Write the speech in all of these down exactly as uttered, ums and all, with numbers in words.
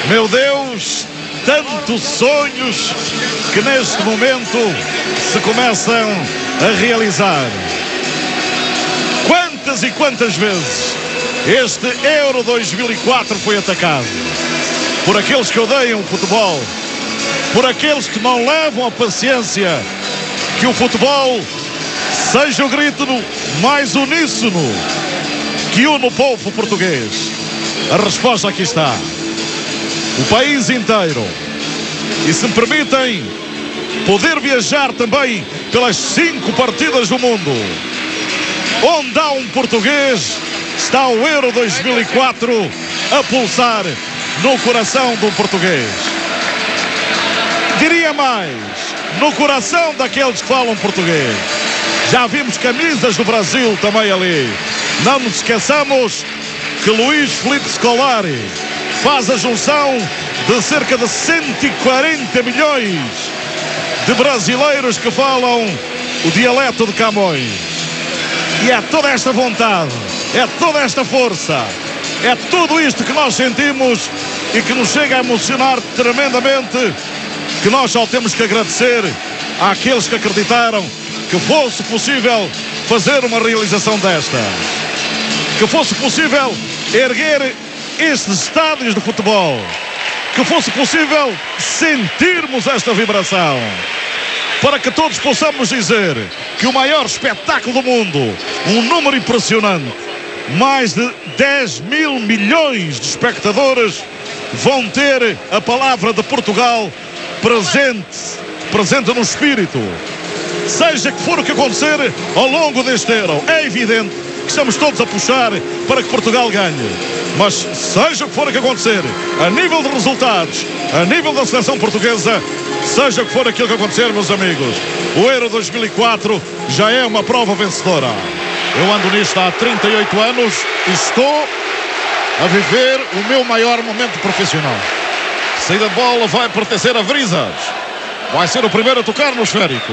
Meu Deus, tantos sonhos que neste momento se começam a realizar. Quantas e quantas vezes este Euro dois mil e quatro foi atacado por aqueles que odeiam o futebol, por aqueles que não levam a paciência que o futebol seja o grito mais uníssono que une o povo português. A resposta aqui está. O país inteiro. E se me permitem, poder viajar também pelas cinco partidas do mundo. Onde há um português, está o Euro dois mil e quatro a pulsar no coração do português. Diria mais, no coração daqueles que falam português. Já vimos camisas do Brasil também ali. Não nos esqueçamos que Luís Filipe Scolari faz a junção de cerca de cento e quarenta milhões de brasileiros que falam o dialeto de Camões. E é toda esta vontade, é toda esta força, é tudo isto que nós sentimos e que nos chega a emocionar tremendamente, que nós só temos que agradecer àqueles que acreditaram que fosse possível fazer uma realização desta, que fosse possível erguer estes estádios de futebol, que fosse possível sentirmos esta vibração, para que todos possamos dizer que o maior espetáculo do mundo, um número impressionante, mais de dez mil milhões de espectadores vão ter a palavra de Portugal presente, presente no espírito. Seja que for o que acontecer ao longo deste Euro, é evidente que estamos todos a puxar para que Portugal ganhe. Mas seja o que for o que acontecer, a nível de resultados, a nível da seleção portuguesa, seja o que for aquilo que acontecer, meus amigos, o Euro dois mil e quatro já é uma prova vencedora. Eu ando nisto há trinta e oito anos e estou a viver o meu maior momento profissional. A saída de bola vai pertencer a Vrizas. Vai ser o primeiro a tocar no esférico.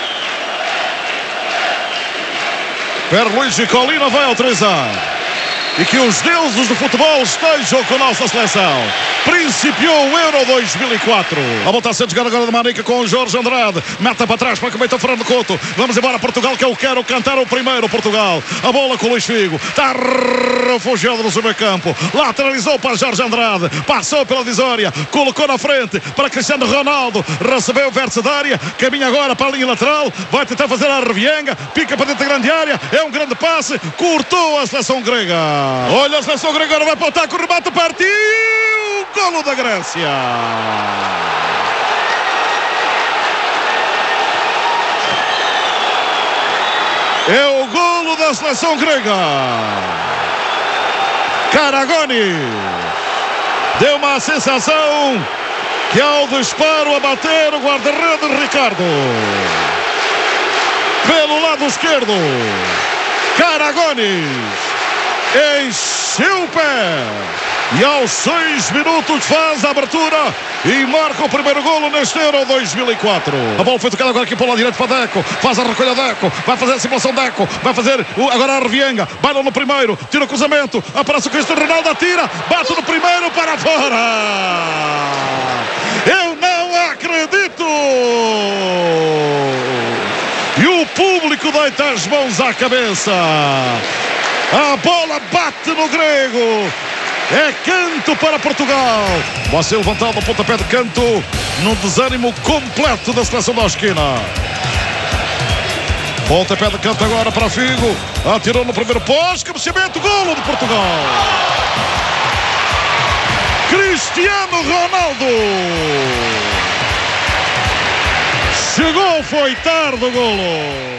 Pierluigi Collina vai autorizar. E que os deuses do futebol estejam com a nossa seleção. Principiou o Euro dois mil e quatro. A volta a ser jogada agora de Manica com o Jorge Andrade. Meta para trás para que meta o Fernando Couto. Vamos embora Portugal, que eu quero cantar o primeiro Portugal. A bola com o Luís Figo. Está refugiado no seu meio campo. Lateralizou para Jorge Andrade. Passou pela divisória. Colocou na frente para Cristiano Ronaldo. Recebeu o verso da área. Caminha agora para a linha lateral. Vai tentar fazer a revienga. Pica para dentro da grande área. É um grande passe. Cortou a seleção grega. Olha a seleção grega, agora vai para o taco, o remate partiu, golo da Grécia. É o golo da seleção grega. Karagoni deu uma sensação que ao disparo a bater o guarda-redes Ricardo. Pelo lado esquerdo, Karagoni encheu o pé e aos seis minutos faz a abertura e marca o primeiro golo neste Euro dois mil e quatro. A bola foi tocada agora aqui para o lado direito para Deco, faz a recolha Deco, vai fazer a simulação Deco, vai fazer o, agora a revienga, baila no primeiro, tira o cruzamento, aparece o Cristiano Ronaldo, atira, bate no primeiro para fora. Eu não acredito! E o público deita as mãos à cabeça. A bola bate no grego. É canto para Portugal. Vai ser levantado a pontapé de canto no desânimo completo da seleção da esquina. Pontapé de canto agora para Figo. Atirou no primeiro posto. Cabeceamento, golo de Portugal. Cristiano Ronaldo. Chegou, foi tarde o golo.